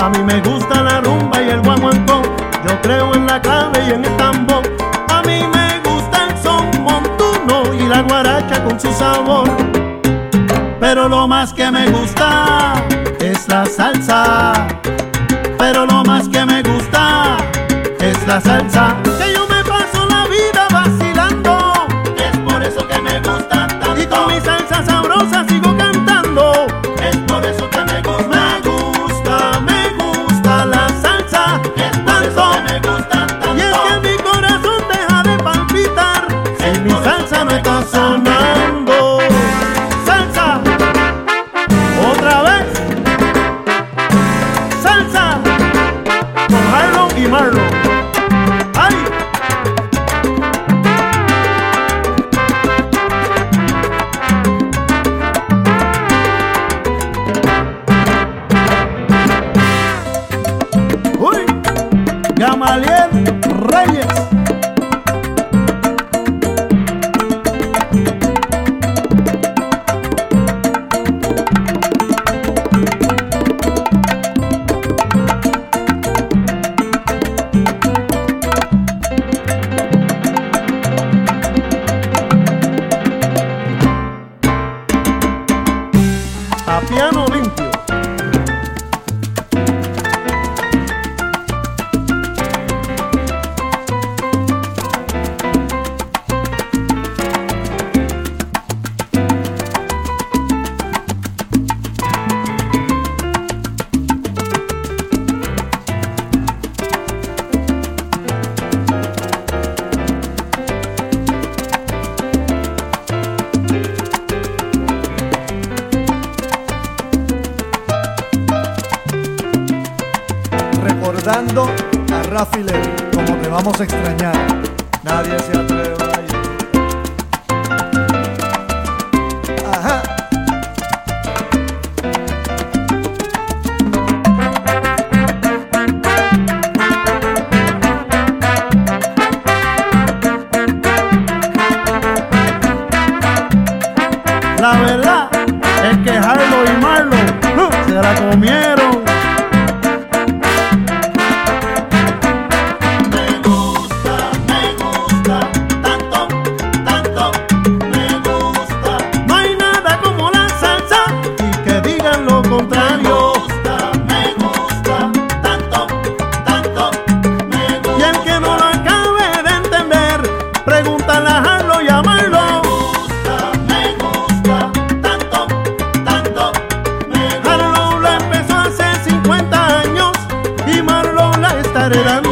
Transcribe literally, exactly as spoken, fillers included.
A mí me gusta la rumba y el guaguancó. Yo creo en la clave y en el tambor. A mí me gusta el son montuno y la guaracha con su sabor. Pero lo más que me gusta es la salsa. Pero lo más que me gusta es la salsa. Que yo me paso la vida vacilando. Es por eso que me gusta tanto. Y con mi salsa sabrosa sigo cantando. Es por eso que me gusta. Me gusta, me gusta la salsa. Es por eso que me gusta tanto. Y es que mi corazón deja de palpitar si mi salsa no está sonando. Salsa, otra vez. Salsa con Harlow y Marlon. ¡Ay! ¡Uy! Gamaliel Reyes. A piano limpio. Recordando a Rafi Levy, como te vamos a extrañar. Nadie se atreve a ir. Ajá. La verdad es que Harlow y Marlon uh, se la comieron. Contrario. Me gusta, me gusta, tanto, tanto, me gusta. Y el que no lo acabe de entender, pregúntale a Harlow y a Marlon. Me gusta, me gusta, tanto, tanto, me gusta. Harlow la empezó hace cincuenta años y Marlon la está heredando.